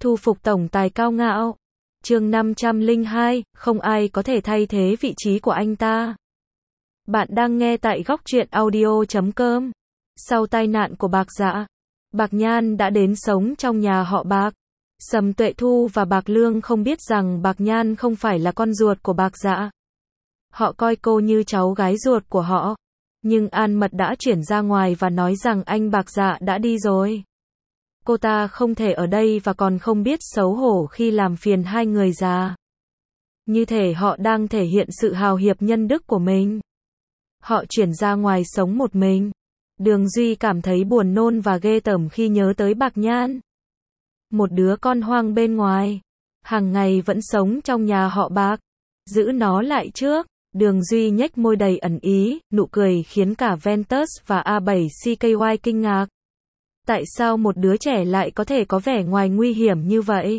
Thu phục tổng tài cao ngạo. Chương 502, không ai có thể thay thế vị trí của anh ta. Bạn đang nghe tại góc truyện audio.com. Sau tai nạn của Bạc Dạ, Bạc Nhan đã đến sống trong nhà họ Bạc. Sầm Tuệ Thu và Bạc Lương không biết rằng Bạc Nhan không phải là con ruột của Bạc Dạ. Họ coi cô như cháu gái ruột của họ. Nhưng An Mật đã chuyển ra ngoài và nói rằng anh Bạc Dạ đã đi rồi. Cô ta không thể ở đây và còn không biết xấu hổ khi làm phiền hai người già. Như thể họ đang thể hiện sự hào hiệp nhân đức của mình. Họ chuyển ra ngoài sống một mình. Đường Duy cảm thấy buồn nôn và ghê tởm khi nhớ tới Bạc Nhan. Một đứa con hoang bên ngoài. Hàng ngày vẫn sống trong nhà họ Bạc. Giữ nó lại trước. Đường Duy nhếch môi đầy ẩn ý, nụ cười khiến cả Ventus và A7CKY kinh ngạc. Tại sao một đứa trẻ lại có thể có vẻ ngoài nguy hiểm như vậy?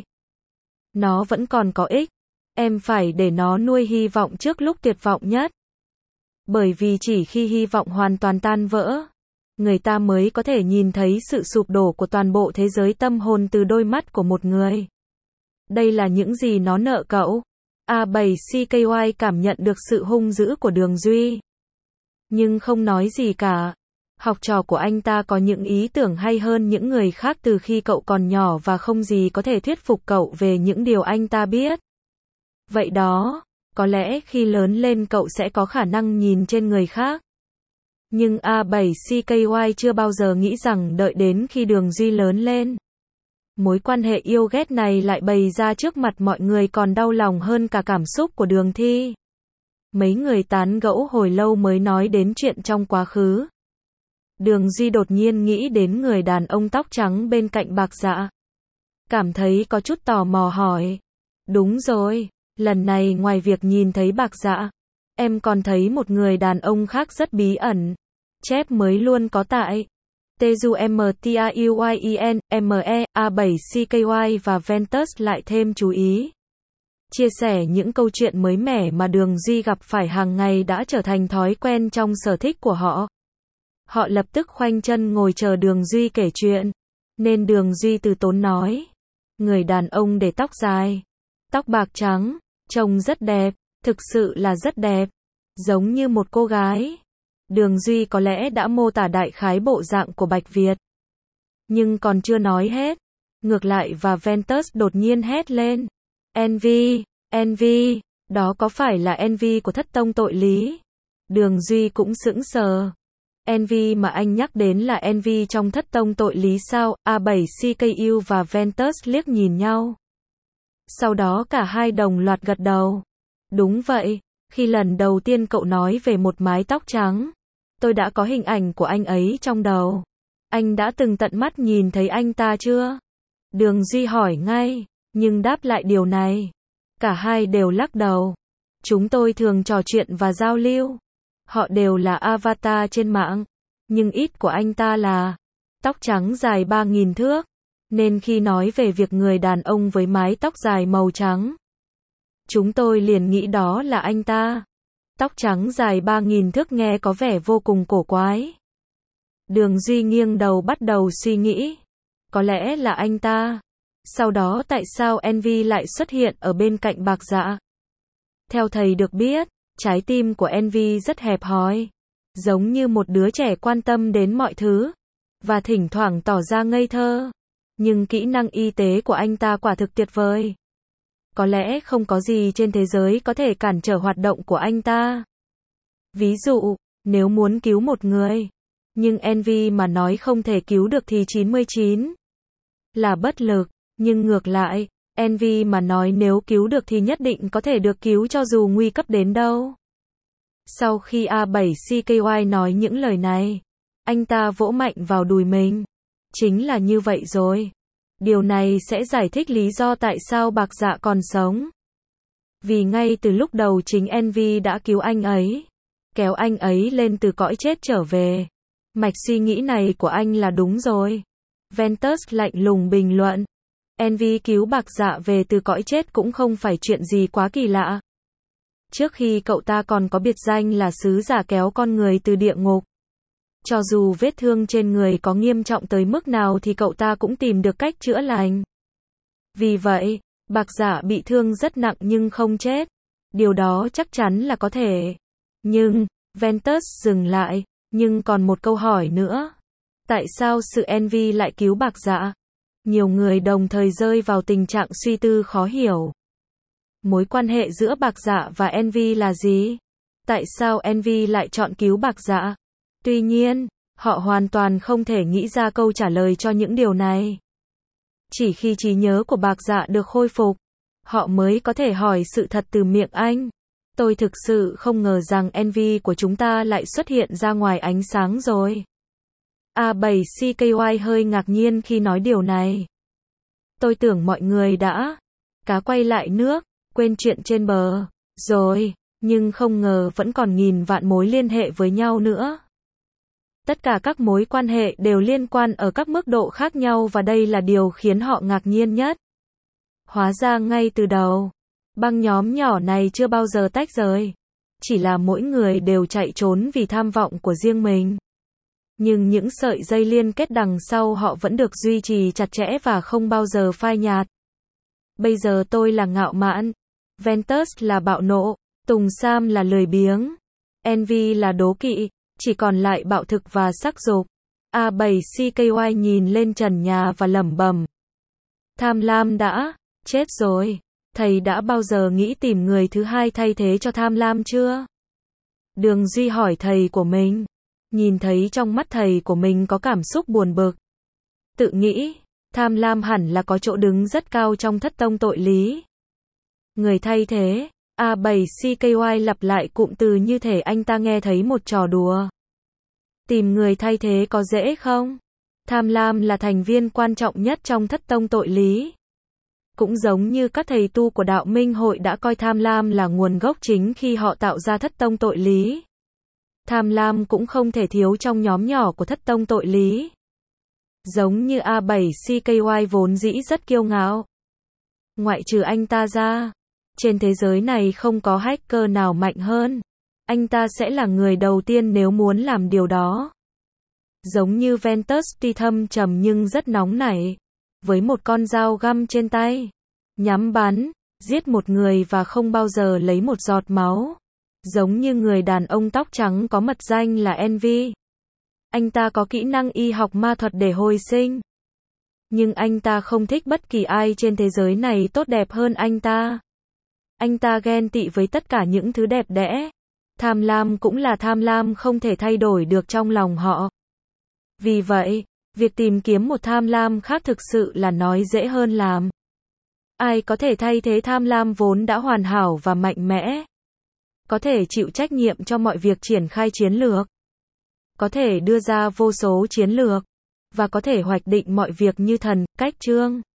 Nó vẫn còn có ích. Em phải để nó nuôi hy vọng trước lúc tuyệt vọng nhất. Bởi vì chỉ khi hy vọng hoàn toàn tan vỡ, người ta mới có thể nhìn thấy sự sụp đổ của toàn bộ thế giới tâm hồn từ đôi mắt của một người. Đây là những gì nó nợ cậu. A7CKY cảm nhận được sự hung dữ của Đường Duy. Nhưng không nói gì cả. Học trò của anh ta có những ý tưởng hay hơn những người khác từ khi cậu còn nhỏ và không gì có thể thuyết phục cậu về những điều anh ta biết. Vậy đó, có lẽ khi lớn lên cậu sẽ có khả năng nhìn trên người khác. Nhưng A7CKY chưa bao giờ nghĩ rằng đợi đến khi Đường Duy lớn lên, mối quan hệ yêu ghét này lại bày ra trước mặt mọi người còn đau lòng hơn cả cảm xúc của Đường Thi. Mấy người tán gẫu hồi lâu mới nói đến chuyện trong quá khứ. Đường Duy đột nhiên nghĩ đến người đàn ông tóc trắng bên cạnh Bạc Dạ. Cảm thấy có chút tò mò hỏi. Đúng rồi, lần này ngoài việc nhìn thấy Bạc Dạ, em còn thấy một người đàn ông khác rất bí ẩn. Chép mới luôn có tại TUMTAUYEN, ME, A7CKY và Ventus lại thêm chú ý. Chia sẻ những câu chuyện mới mẻ mà Đường Duy gặp phải hàng ngày đã trở thành thói quen trong sở thích của họ. Họ lập tức khoanh chân ngồi chờ Đường Duy kể chuyện. Nên Đường Duy từ tốn nói. Người đàn ông để tóc dài, tóc bạc trắng, trông rất đẹp, thực sự là rất đẹp. Giống như một cô gái. Đường Duy có lẽ đã mô tả đại khái bộ dạng của Bạch Việt. Nhưng còn chưa nói hết. Ngược lại và Ventus đột nhiên hét lên. Envy, Envy, đó có phải là Envy của Thất Tông Tội Lý? Đường Duy cũng sững sờ. Envy mà anh nhắc đến là Envy trong Thất Tông Tội Lý sao? A7CKU và Ventus liếc nhìn nhau. Sau đó cả hai đồng loạt gật đầu. Đúng vậy, khi lần đầu tiên cậu nói về một mái tóc trắng, tôi đã có hình ảnh của anh ấy trong đầu. Anh đã từng tận mắt nhìn thấy anh ta chưa? Đường Duy hỏi ngay, nhưng đáp lại điều này. Cả hai đều lắc đầu. Chúng tôi thường trò chuyện và giao lưu. Họ đều là avatar trên mạng. Nhưng ít của anh ta là tóc trắng dài 3.000 thước. Nên khi nói về việc người đàn ông với mái tóc dài màu trắng, chúng tôi liền nghĩ đó là anh ta. Tóc trắng dài 3.000 thước nghe có vẻ vô cùng cổ quái. Đường Duy nghiêng đầu bắt đầu suy nghĩ. Có lẽ là anh ta. Sau đó tại sao Envy lại xuất hiện ở bên cạnh Bạc Dạ? Theo thầy được biết, trái tim của Envy rất hẹp hòi. Giống như một đứa trẻ quan tâm đến mọi thứ. Và thỉnh thoảng tỏ ra ngây thơ. Nhưng kỹ năng y tế của anh ta quả thực tuyệt vời. Có lẽ không có gì trên thế giới có thể cản trở hoạt động của anh ta. Ví dụ, nếu muốn cứu một người, nhưng Envy mà nói không thể cứu được thì 99 là bất lực. Nhưng ngược lại, Envy mà nói nếu cứu được thì nhất định có thể được cứu cho dù nguy cấp đến đâu. Sau khi A7CKY nói những lời này, anh ta vỗ mạnh vào đùi mình. Chính là như vậy rồi. Điều này sẽ giải thích lý do tại sao Bạc Dạ còn sống. Vì ngay từ lúc đầu chính Envy đã cứu anh ấy. Kéo anh ấy lên từ cõi chết trở về. Mạch suy nghĩ này của anh là đúng rồi. Ventus lạnh lùng bình luận. Envy cứu Bạc Dạ về từ cõi chết cũng không phải chuyện gì quá kỳ lạ. Trước khi cậu ta còn có biệt danh là sứ giả kéo con người từ địa ngục. Cho dù vết thương trên người có nghiêm trọng tới mức nào thì cậu ta cũng tìm được cách chữa lành. Vì vậy, Bạc Dạ bị thương rất nặng nhưng không chết. Điều đó chắc chắn là có thể. Nhưng, Ventus dừng lại, nhưng còn một câu hỏi nữa. Tại sao sự Envy lại cứu Bạc Dạ? Nhiều người đồng thời rơi vào tình trạng suy tư khó hiểu. Mối quan hệ giữa Bạc Dạ và Envy là gì? Tại sao Envy lại chọn cứu Bạc Dạ? Tuy nhiên, họ hoàn toàn không thể nghĩ ra câu trả lời cho những điều này. Chỉ khi trí nhớ của Bạc Dạ được khôi phục, họ mới có thể hỏi sự thật từ miệng anh. Tôi thực sự không ngờ rằng Envy của chúng ta lại xuất hiện ra ngoài ánh sáng rồi. A7CKY hơi ngạc nhiên khi nói điều này. Tôi tưởng mọi người đã cá quay lại nước, quên chuyện trên bờ rồi, nhưng không ngờ vẫn còn nghìn vạn mối liên hệ với nhau nữa. Tất cả các mối quan hệ đều liên quan ở các mức độ khác nhau và đây là điều khiến họ ngạc nhiên nhất. Hóa ra ngay từ đầu, băng nhóm nhỏ này chưa bao giờ tách rời. Chỉ là mỗi người đều chạy trốn vì tham vọng của riêng mình. Nhưng những sợi dây liên kết đằng sau họ vẫn được duy trì chặt chẽ và không bao giờ phai nhạt. Bây giờ tôi là ngạo mạn, Ventus là bạo nộ, Tùng Sam là lười biếng, Envy là đố kỵ, chỉ còn lại bạo thực và sắc dục. A7CKY nhìn lên trần nhà và lẩm bẩm. Tham lam đã chết rồi. Thầy đã bao giờ nghĩ tìm người thứ hai thay thế cho tham lam chưa? Đường Duy hỏi thầy của mình. Nhìn thấy trong mắt thầy của mình có cảm xúc buồn bực. Tự nghĩ, tham lam hẳn là có chỗ đứng rất cao trong thất tông tội lý. Người thay thế, A7CKY lặp lại cụm từ như thể anh ta nghe thấy một trò đùa. Tìm người thay thế có dễ không? Tham lam là thành viên quan trọng nhất trong thất tông tội lý. Cũng giống như các thầy tu của đạo Minh Hội đã coi tham lam là nguồn gốc chính khi họ tạo ra thất tông tội lý. Tham lam cũng không thể thiếu trong nhóm nhỏ của thất tông tội lý. Giống như A7CKY vốn dĩ rất kiêu ngạo. Ngoại trừ anh ta ra, trên thế giới này không có hacker nào mạnh hơn. Anh ta sẽ là người đầu tiên nếu muốn làm điều đó. Giống như Ventus tuy thâm trầm nhưng rất nóng nảy. Với một con dao găm trên tay, nhắm bắn, giết một người và không bao giờ lấy một giọt máu. Giống như người đàn ông tóc trắng có mật danh là Envy. Anh ta có kỹ năng y học ma thuật để hồi sinh. Nhưng anh ta không thích bất kỳ ai trên thế giới này tốt đẹp hơn anh ta. Anh ta ghen tị với tất cả những thứ đẹp đẽ. Tham lam cũng là tham lam không thể thay đổi được trong lòng họ. Vì vậy, việc tìm kiếm một tham lam khác thực sự là nói dễ hơn làm. Ai có thể thay thế tham lam vốn đã hoàn hảo và mạnh mẽ? Có thể chịu trách nhiệm cho mọi việc triển khai chiến lược. Có thể đưa ra vô số chiến lược. Và có thể hoạch định mọi việc như thần, cách chương.